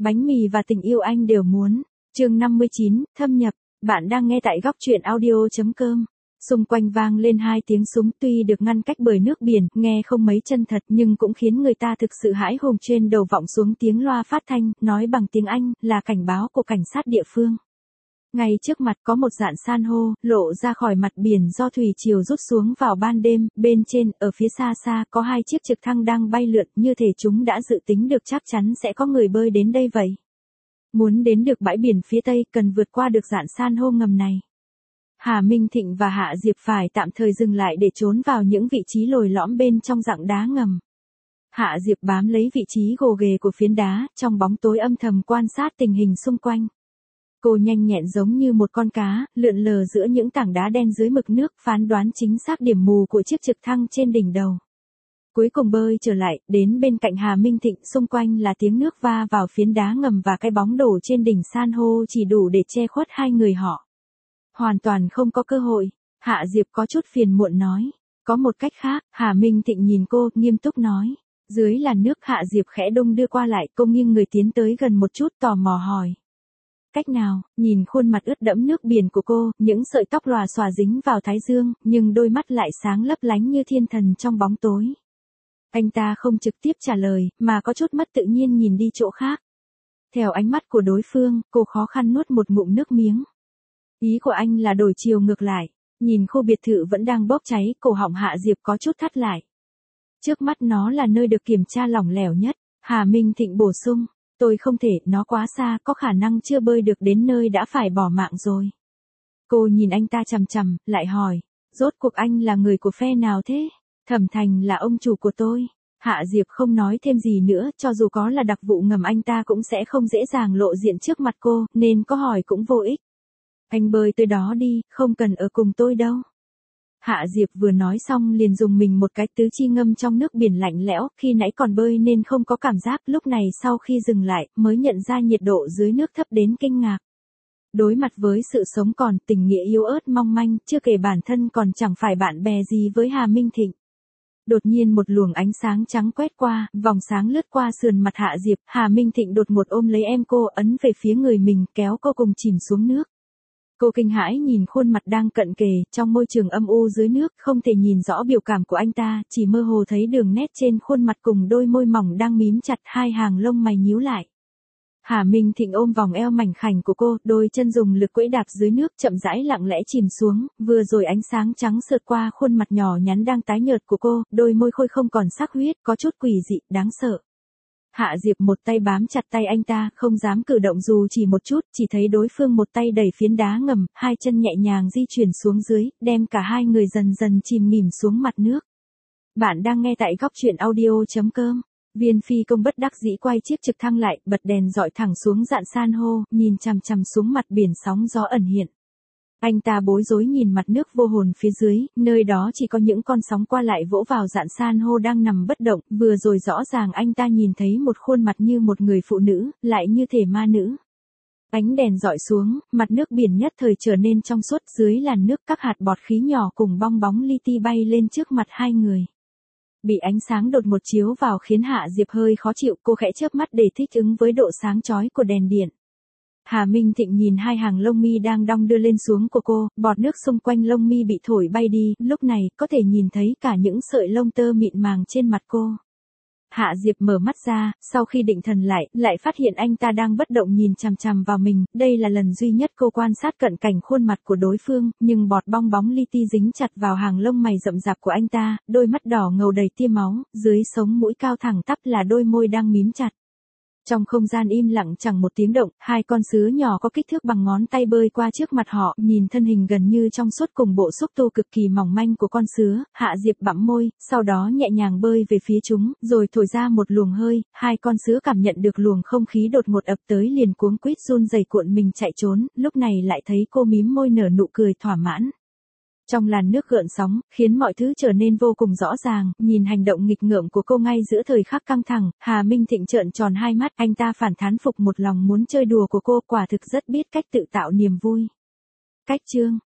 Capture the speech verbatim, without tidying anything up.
Bánh mì và tình yêu anh đều muốn. Chương năm mươi chín, thâm nhập. Bạn đang nghe tại góc truyện audio chấm com. Xung quanh vang lên hai tiếng súng tuy được ngăn cách bởi nước biển, nghe không mấy chân thật nhưng cũng khiến người ta thực sự hãi hùng. Trên đầu vọng xuống tiếng loa phát thanh, nói bằng tiếng Anh, là cảnh báo của cảnh sát địa phương. Ngay trước mặt có một dạn san hô, lộ ra khỏi mặt biển do thủy triều rút xuống vào ban đêm, bên trên, ở phía xa xa, có hai chiếc trực thăng đang bay lượn, như thể chúng đã dự tính được chắc chắn sẽ có người bơi đến đây vậy. Muốn đến được bãi biển phía tây, cần vượt qua được dạn san hô ngầm này. Hà Minh Thịnh và Hạ Diệp phải tạm thời dừng lại để trốn vào những vị trí lồi lõm bên trong rặng đá ngầm. Hạ Diệp bám lấy vị trí gồ ghề của phiến đá, trong bóng tối âm thầm quan sát tình hình xung quanh. Cô nhanh nhẹn giống như một con cá, lượn lờ giữa những tảng đá đen dưới mực nước, phán đoán chính xác điểm mù của chiếc trực thăng trên đỉnh đầu. Cuối cùng bơi trở lại, đến bên cạnh Hà Minh Thịnh, xung quanh là tiếng nước va vào phiến đá ngầm và cái bóng đổ trên đỉnh san hô chỉ đủ để che khuất hai người họ. Hoàn toàn không có cơ hội, Hạ Diệp có chút phiền muộn nói. Có một cách khác, Hà Minh Thịnh nhìn cô, nghiêm túc nói. Dưới làn nước. Hạ Diệp khẽ đung đưa qua lại, cô nghiêng người tiến tới gần một chút, tò mò hỏi. Cách nào? Nhìn khuôn mặt ướt đẫm nước biển của cô, những sợi tóc lòa xòa dính vào thái dương, nhưng đôi mắt lại sáng lấp lánh như thiên thần trong bóng tối. Anh ta không trực tiếp trả lời, mà có chút mất tự nhiên nhìn đi chỗ khác. Theo ánh mắt của đối phương, cô khó khăn nuốt một ngụm nước miếng. Ý của anh là đổi chiều ngược lại. Nhìn khu biệt thự vẫn đang bốc cháy, cổ họng Hạ Diệp có chút thắt lại. Trước mắt nó là nơi được kiểm tra lỏng lẻo nhất. Hà Minh Thịnh bổ sung. Tôi không thể, nó quá xa, có khả năng chưa bơi được đến nơi đã phải bỏ mạng rồi. Cô nhìn anh ta chằm chằm, lại hỏi. Rốt cuộc anh là người của phe nào thế? Thẩm Thành là ông chủ của tôi. Hạ Diệp không nói thêm gì nữa, cho dù có là đặc vụ ngầm anh ta cũng sẽ không dễ dàng lộ diện trước mặt cô, nên có hỏi cũng vô ích. Anh bơi tới đó đi, không cần ở cùng tôi đâu. Hạ Diệp vừa nói xong liền dùng mình một cái, tứ chi ngâm trong nước biển lạnh lẽo, khi nãy còn bơi nên không có cảm giác, lúc này sau khi dừng lại, mới nhận ra nhiệt độ dưới nước thấp đến kinh ngạc. Đối mặt với sự sống còn, tình nghĩa yếu ớt mong manh, chưa kể bản thân còn chẳng phải bạn bè gì với Hà Minh Thịnh. Đột nhiên một luồng ánh sáng trắng quét qua, vòng sáng lướt qua sườn mặt Hạ Diệp, Hà Minh Thịnh đột ngột ôm lấy em cô, ấn về phía người mình, kéo cô cùng chìm xuống nước. Cô kinh hãi nhìn khuôn mặt đang cận kề, trong môi trường âm u dưới nước, không thể nhìn rõ biểu cảm của anh ta, chỉ mơ hồ thấy đường nét trên khuôn mặt cùng đôi môi mỏng đang mím chặt, hai hàng lông mày nhíu lại. Hà Minh Thịnh ôm vòng eo mảnh khảnh của cô, đôi chân dùng lực quẫy đạp dưới nước, chậm rãi lặng lẽ chìm xuống, vừa rồi ánh sáng trắng sượt qua khuôn mặt nhỏ nhắn đang tái nhợt của cô, đôi môi khôi không còn sắc huyết, có chút quỷ dị, đáng sợ. Hạ Diệp một tay bám chặt tay anh ta, không dám cử động dù chỉ một chút, chỉ thấy đối phương một tay đẩy phiến đá ngầm, hai chân nhẹ nhàng di chuyển xuống dưới, đem cả hai người dần dần chìm nghỉm xuống mặt nước. Bạn đang nghe tại góc truyện audio chấm com. Viên phi công bất đắc dĩ quay chiếc trực thăng lại, bật đèn dọi thẳng xuống dạn san hô, nhìn chằm chằm xuống mặt biển sóng gió ẩn hiện. Anh ta bối rối nhìn mặt nước vô hồn phía dưới, nơi đó chỉ có những con sóng qua lại vỗ vào dạn san hô đang nằm bất động, vừa rồi rõ ràng anh ta nhìn thấy một khuôn mặt như một người phụ nữ, lại như thể ma nữ. Ánh đèn dọi xuống, mặt nước biển nhất thời trở nên trong suốt, dưới làn nước các hạt bọt khí nhỏ cùng bong bóng li ti bay lên trước mặt hai người. Bị ánh sáng đột ngột chiếu vào khiến Hạ Diệp hơi khó chịu, cô khẽ chớp mắt để thích ứng với độ sáng chói của đèn điện. Hà Minh Thịnh nhìn hai hàng lông mi đang đong đưa lên xuống của cô, bọt nước xung quanh lông mi bị thổi bay đi, lúc này có thể nhìn thấy cả những sợi lông tơ mịn màng trên mặt cô. Hạ Diệp mở mắt ra, sau khi định thần lại, lại phát hiện anh ta đang bất động nhìn chằm chằm vào mình, đây là lần duy nhất cô quan sát cận cảnh khuôn mặt của đối phương, nhưng bọt bong bóng li ti dính chặt vào hàng lông mày rậm rạp của anh ta, đôi mắt đỏ ngầu đầy tia máu, dưới sống mũi cao thẳng tắp là đôi môi đang mím chặt. Trong không gian im lặng chẳng một tiếng động, hai con sứa nhỏ có kích thước bằng ngón tay bơi qua trước mặt họ, nhìn thân hình gần như trong suốt cùng bộ xúc tu cực kỳ mỏng manh của con sứa, Hạ Diệp bặm môi, sau đó nhẹ nhàng bơi về phía chúng, rồi thổi ra một luồng hơi, hai con sứa cảm nhận được luồng không khí đột ngột ập tới liền cuống quýt run rẩy cuộn mình chạy trốn, lúc này lại thấy cô mím môi nở nụ cười thỏa mãn. Trong làn nước gợn sóng, khiến mọi thứ trở nên vô cùng rõ ràng, nhìn hành động nghịch ngợm của cô ngay giữa thời khắc căng thẳng, Hà Minh Thịnh trợn tròn hai mắt, anh ta phản thán phục một lòng muốn chơi đùa của cô, quả thực rất biết cách tự tạo niềm vui. Cách chương